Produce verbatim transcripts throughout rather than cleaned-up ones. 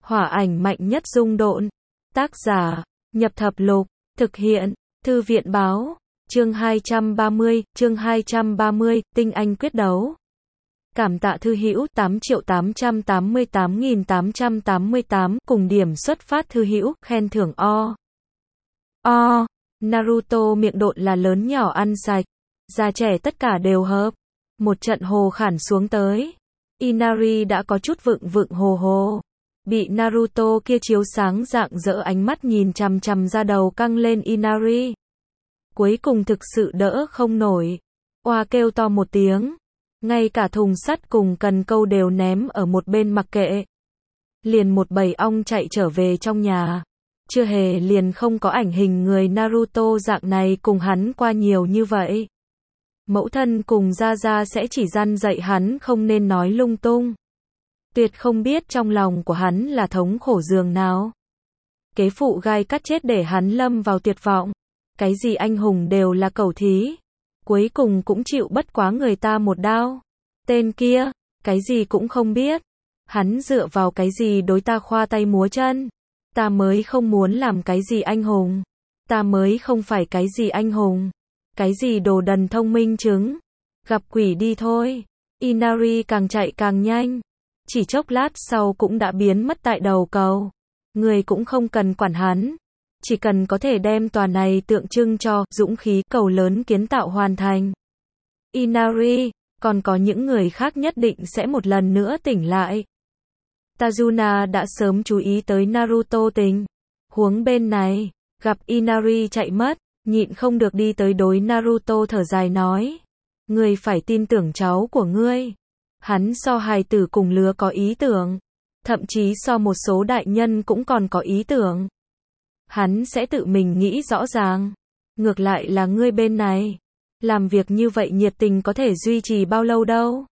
Hỏa ảnh mạnh nhất dung độn. Tác giả, Nhập Thập Lục. Thực hiện, Thư viện Báo. Chương hai trăm ba mươi, chương hai trăm ba mươi, Tinh Anh quyết đấu. Cảm tạ thư hữu tám triệu tám trăm tám mươi tám nghìn tám trăm tám mươi tám, cùng điểm xuất phát thư hữu, khen thưởng o. O. Naruto miệng độn là lớn nhỏ ăn sạch. Già trẻ tất cả đều hợp. Một trận hồ khản xuống tới. Inari đã có chút vựng vựng hồ hồ. Bị Naruto kia chiếu sáng rạng rỡ ánh mắt nhìn chằm chằm ra đầu căng lên Inari. Cuối cùng thực sự đỡ không nổi. Oa kêu to một tiếng. Ngay cả thùng sắt cùng cần câu đều ném ở một bên mặc kệ. Liền một bầy ong chạy trở về trong nhà. Chưa hề liền không có ảnh hình người Naruto dạng này cùng hắn qua nhiều như vậy. Mẫu thân cùng Gia Gia sẽ chỉ răn dạy hắn không nên nói lung tung. Tuyệt không biết trong lòng của hắn là thống khổ giường nào. Kế phụ gai cắt chết để hắn lâm vào tuyệt vọng. Cái gì anh hùng đều là cẩu thí. Cuối cùng cũng chịu bất quá người ta một đao. Tên kia, cái gì cũng không biết. Hắn dựa vào cái gì đối ta khoa tay múa chân. Ta mới không muốn làm cái gì anh hùng. Ta mới không phải cái gì anh hùng. Cái gì đồ đần thông minh chứng. Gặp quỷ đi thôi. Inari càng chạy càng nhanh. Chỉ chốc lát sau cũng đã biến mất tại đầu cầu. Người cũng không cần quản hắn. Chỉ cần có thể đem tòa này tượng trưng cho dũng khí cầu lớn kiến tạo hoàn thành. Inari, còn có những người khác nhất định sẽ một lần nữa tỉnh lại. Tajuna đã sớm chú ý tới Naruto tình huống bên này, gặp Inari chạy mất, nhịn không được đi tới đối Naruto thở dài nói. Ngươi phải tin tưởng cháu của ngươi. Hắn so hài tử cùng lứa có ý tưởng. Thậm chí so một số đại nhân cũng còn có ý tưởng. Hắn sẽ tự mình nghĩ rõ ràng. Ngược lại là ngươi bên này. Làm việc như vậy nhiệt tình có thể duy trì bao lâu đâu.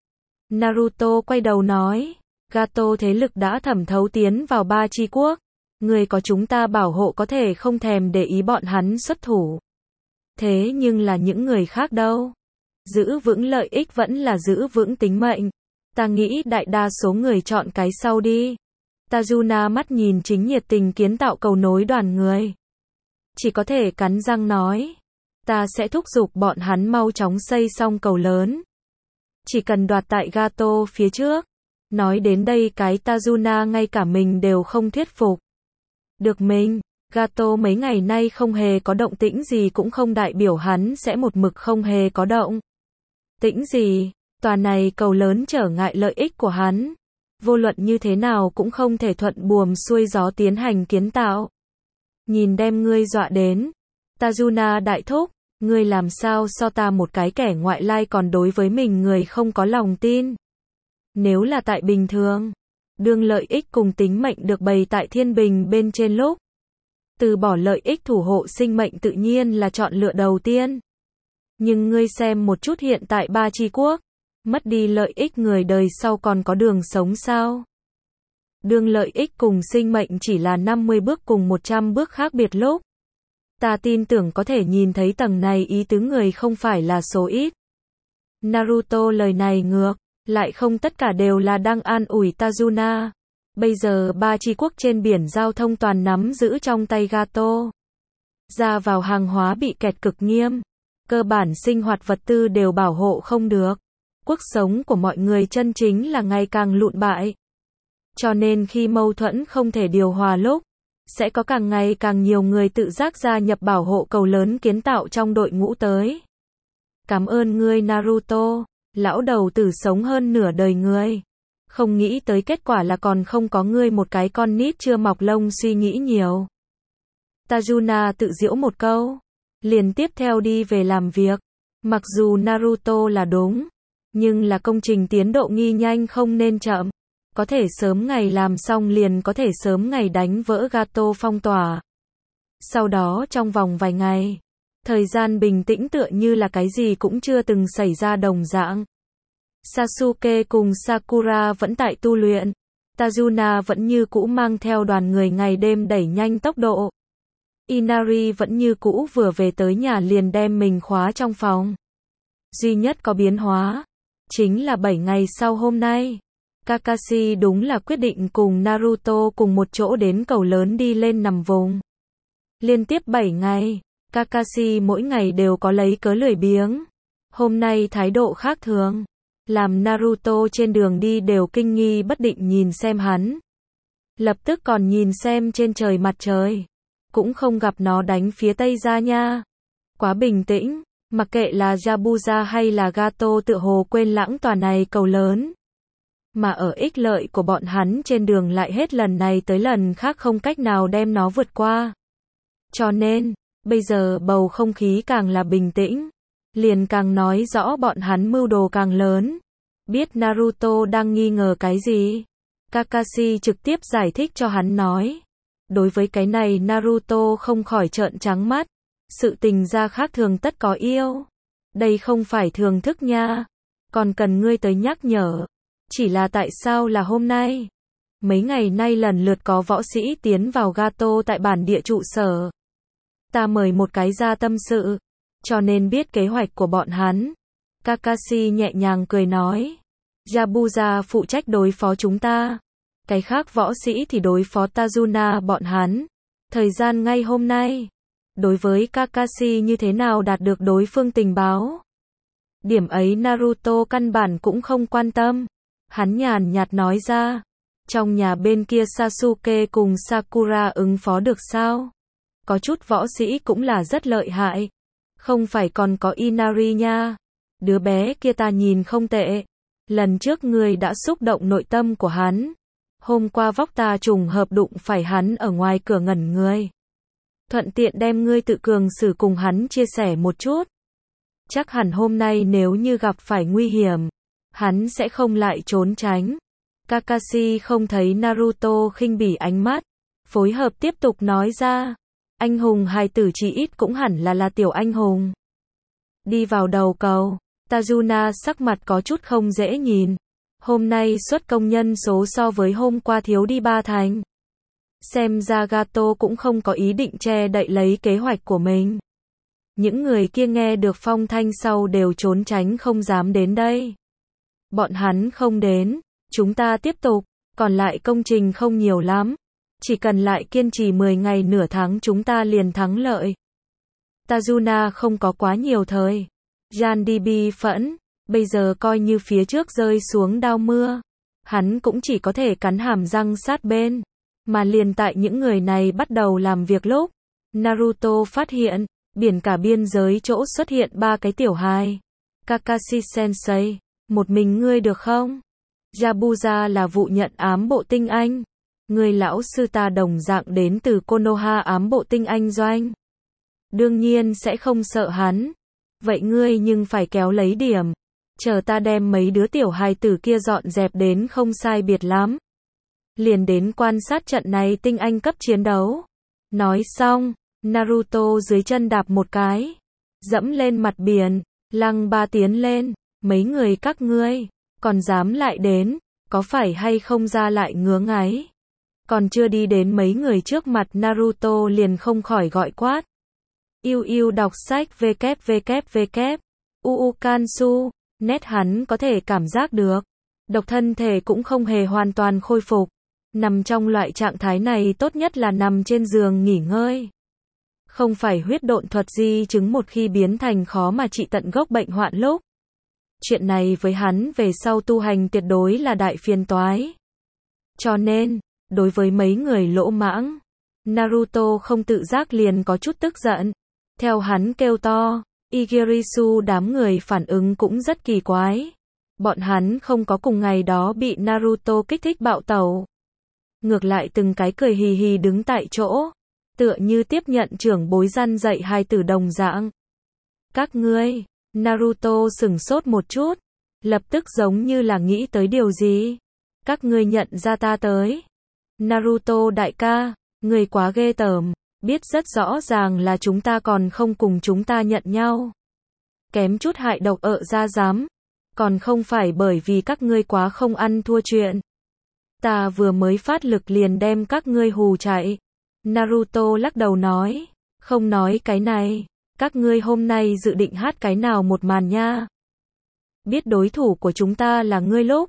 Naruto quay đầu nói. Gato thế lực đã thẩm thấu tiến vào ba chi quốc. Người có chúng ta bảo hộ có thể không thèm để ý bọn hắn xuất thủ. Thế nhưng là những người khác đâu. Giữ vững lợi ích vẫn là giữ vững tính mệnh. Ta nghĩ đại đa số người chọn cái sau đi. Tajuna mắt nhìn chính nhiệt tình kiến tạo cầu nối đoàn người. Chỉ có thể cắn răng nói. Ta sẽ thúc giục bọn hắn mau chóng xây xong cầu lớn. Chỉ cần đoạt tại Gato phía trước. Nói đến đây cái Tajuna ngay cả mình đều không thuyết phục. Được mình, Gato mấy ngày nay không hề có động tĩnh gì cũng không đại biểu hắn sẽ một mực không hề có động tĩnh gì. Tòa này cầu lớn trở ngại lợi ích của hắn. Vô luận như thế nào cũng không thể thuận buồm xuôi gió tiến hành kiến tạo. Nhìn đem ngươi dọa đến. Tajuna đại thúc, ngươi làm sao so ta một cái kẻ ngoại lai còn đối với mình người không có lòng tin. Nếu là tại bình thường, đương lợi ích cùng tính mệnh được bày tại thiên bình bên trên lúc. Từ bỏ lợi ích thủ hộ sinh mệnh tự nhiên là chọn lựa đầu tiên. Nhưng ngươi xem một chút hiện tại ba chi quốc. Mất đi lợi ích người đời sau còn có đường sống sao? Đương lợi ích cùng sinh mệnh chỉ là năm mươi bước cùng một trăm bước khác biệt lúc. Ta tin tưởng có thể nhìn thấy tầng này ý tứ người không phải là số ít. Naruto lời này ngược, lại không tất cả đều là đang an ủi Tajuna. Bây giờ ba chi quốc trên biển giao thông toàn nắm giữ trong tay Gato. Ra vào hàng hóa bị kẹt cực nghiêm. Cơ bản sinh hoạt vật tư đều bảo hộ không được. Cuộc sống của mọi người chân chính là ngày càng lụn bại. Cho nên khi mâu thuẫn không thể điều hòa lúc, sẽ có càng ngày càng nhiều người tự giác gia nhập bảo hộ cầu lớn kiến tạo trong đội ngũ tới. Cảm ơn ngươi Naruto, lão đầu tử sống hơn nửa đời ngươi. Không nghĩ tới kết quả là còn không có ngươi một cái con nít chưa mọc lông suy nghĩ nhiều. Tajuna tự giễu một câu, liền tiếp theo đi về làm việc. Mặc dù Naruto là đúng. Nhưng là công trình tiến độ nghi nhanh không nên chậm. Có thể sớm ngày làm xong liền có thể sớm ngày đánh vỡ Gato phong tỏa. Sau đó trong vòng vài ngày, thời gian bình tĩnh tựa như là cái gì cũng chưa từng xảy ra đồng dạng. Sasuke cùng Sakura vẫn tại tu luyện. Tajuna vẫn như cũ mang theo đoàn người ngày đêm đẩy nhanh tốc độ. Inari vẫn như cũ vừa về tới nhà liền đem mình khóa trong phòng. Duy nhất có biến hóa chính là bảy ngày sau hôm nay, Kakashi đúng là quyết định cùng Naruto cùng một chỗ đến cầu lớn đi lên nằm vùng. Liên tiếp bảy ngày, Kakashi mỗi ngày đều có lấy cớ lười biếng. Hôm nay thái độ khác thường, làm Naruto trên đường đi đều kinh nghi bất định nhìn xem hắn. Lập tức còn nhìn xem trên trời mặt trời. Cũng không gặp nó đánh phía tây ra nha. Quá bình tĩnh, mặc kệ là Yabusa hay là Gato tựa hồ quên lãng tòa này cầu lớn. Mà ở ích lợi của bọn hắn trên đường lại hết lần này tới lần khác không cách nào đem nó vượt qua. Cho nên, bây giờ bầu không khí càng là bình tĩnh, liền càng nói rõ bọn hắn mưu đồ càng lớn. Biết Naruto đang nghi ngờ cái gì? Kakashi trực tiếp giải thích cho hắn nói. Đối với cái này Naruto không khỏi trợn trắng mắt. Sự tình ra khác thường tất có yêu. Đây không phải thường thức nha. Còn cần ngươi tới nhắc nhở. Chỉ là tại sao là hôm nay? Mấy ngày nay lần lượt có võ sĩ tiến vào Gato tại bản địa trụ sở. Ta mời một cái ra tâm sự. Cho nên biết kế hoạch của bọn hắn. Kakashi nhẹ nhàng cười nói. Yabusa phụ trách đối phó chúng ta. Cái khác võ sĩ thì đối phó Tazuna bọn hắn. Thời gian ngay hôm nay. Đối với Kakashi như thế nào đạt được đối phương tình báo. Điểm ấy Naruto căn bản cũng không quan tâm. Hắn nhàn nhạt nói ra. Trong nhà bên kia Sasuke cùng Sakura ứng phó được sao? Có chút võ sĩ cũng là rất lợi hại. Không phải còn có Inari nha. Đứa bé kia ta nhìn không tệ. Lần trước ngươi đã xúc động nội tâm của hắn. Hôm qua vóc ta trùng hợp đụng phải hắn ở ngoài cửa ngẩn người. Thuận tiện đem ngươi tự cường xử cùng hắn chia sẻ một chút. Chắc hẳn hôm nay nếu như gặp phải nguy hiểm, hắn sẽ không lại trốn tránh. Kakashi không thấy Naruto khinh bỉ ánh mắt, phối hợp tiếp tục nói ra. Anh hùng hài tử chỉ ít cũng hẳn là là tiểu anh hùng. Đi vào đầu cầu, Tazuna sắc mặt có chút không dễ nhìn. Hôm nay xuất công nhân số so với hôm qua thiếu đi ba thành. Xem ra Gato cũng không có ý định che đậy lấy kế hoạch của mình. Những người kia nghe được phong thanh sau đều trốn tránh không dám đến đây. Bọn hắn không đến, chúng ta tiếp tục, còn lại công trình không nhiều lắm. Chỉ cần lại kiên trì mười ngày nửa tháng chúng ta liền thắng lợi. Tazuna không có quá nhiều thời. Jan đi bi phẫn, bây giờ coi như phía trước rơi xuống đao mưa. Hắn cũng chỉ có thể cắn hàm răng sát bên. Mà liền tại những người này bắt đầu làm việc lúc, Naruto phát hiện, biển cả biên giới chỗ xuất hiện ba cái tiểu hài. Kakashi-sensei, một mình ngươi được không? Yabusa là vụ nhận ám bộ tinh anh. Người lão sư ta đồng dạng đến từ Konoha ám bộ tinh anh doanh. Đương nhiên sẽ không sợ hắn. Vậy ngươi nhưng phải kéo lấy điểm. Chờ ta đem mấy đứa tiểu hài tử kia dọn dẹp đến không sai biệt lắm. Liền đến quan sát trận này tinh anh cấp chiến đấu. Nói xong, Naruto dưới chân đạp một cái. Dẫm lên mặt biển, lăng ba tiến lên. Mấy người các ngươi, còn dám lại đến, có phải hay không ra lại ngứa ngáy. Còn chưa đi đến mấy người trước mặt Naruto liền không khỏi gọi quát. Yêu yêu đọc sách www. Uu Kansu, nét hắn có thể cảm giác được. Độc thân thể cũng không hề hoàn toàn khôi phục. Nằm trong loại trạng thái này tốt nhất là nằm trên giường nghỉ ngơi. Không phải huyết độn thuật di chứng một khi biến thành khó mà trị tận gốc bệnh hoạn lúc. Chuyện này với hắn về sau tu hành tuyệt đối là đại phiền toái. Cho nên, đối với mấy người lỗ mãng, Naruto không tự giác liền có chút tức giận. Theo hắn kêu to, Igirisu đám người phản ứng cũng rất kỳ quái. Bọn hắn không có cùng ngày đó bị Naruto kích thích bạo tẩu. Ngược lại từng cái cười hì hì đứng tại chỗ, tựa như tiếp nhận trưởng bối răn dạy hai tử đồng dạng. Các ngươi, Naruto sửng sốt một chút, lập tức giống như là nghĩ tới điều gì. Các ngươi nhận ra ta tới. Naruto đại ca, ngươi quá ghê tởm, biết rất rõ ràng là chúng ta còn không cùng chúng ta nhận nhau. Kém chút hại độc ợ ra dám. Còn không phải bởi vì các ngươi quá không ăn thua chuyện. Ta vừa mới phát lực liền đem các ngươi hù chạy. Naruto lắc đầu nói, không nói cái này, các ngươi hôm nay dự định hát cái nào một màn nha. Biết đối thủ của chúng ta là ngươi lúc,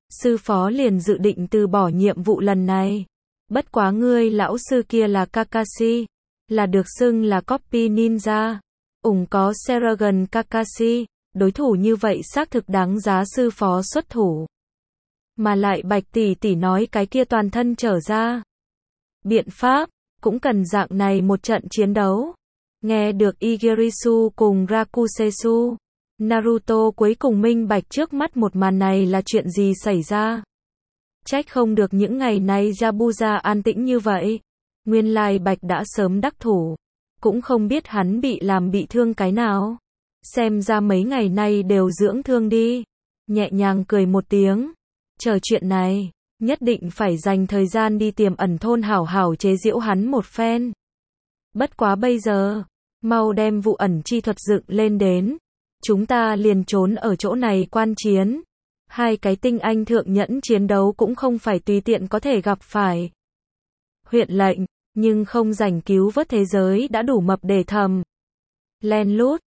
sư phó liền dự định từ bỏ nhiệm vụ lần này. Bất quá ngươi lão sư kia là Kakashi, là được xưng là Copy Ninja, ủng có Seragon Kakashi, đối thủ như vậy xác thực đáng giá sư phó xuất thủ. Mà lại Bạch tỷ tỷ nói cái kia toàn thân trở ra. Biện pháp, cũng cần dạng này một trận chiến đấu. Nghe được Igirisu cùng Rakusetsu, Naruto cuối cùng minh bạch trước mắt một màn này là chuyện gì xảy ra. Trách không được những ngày nay Yabuza an tĩnh như vậy. Nguyên lai Bạch đã sớm đắc thủ. Cũng không biết hắn bị làm bị thương cái nào. Xem ra mấy ngày nay đều dưỡng thương đi. Nhẹ nhàng cười một tiếng. Chờ chuyện này, nhất định phải dành thời gian đi tiềm ẩn thôn hảo hảo chế giễu hắn một phen. Bất quá bây giờ, mau đem vụ ẩn chi thuật dựng lên đến. Chúng ta liền trốn ở chỗ này quan chiến. Hai cái tinh anh thượng nhẫn chiến đấu cũng không phải tùy tiện có thể gặp phải. Huyện lệnh, nhưng không rảnh cứu vớt thế giới đã đủ mập để thầm. Len lút,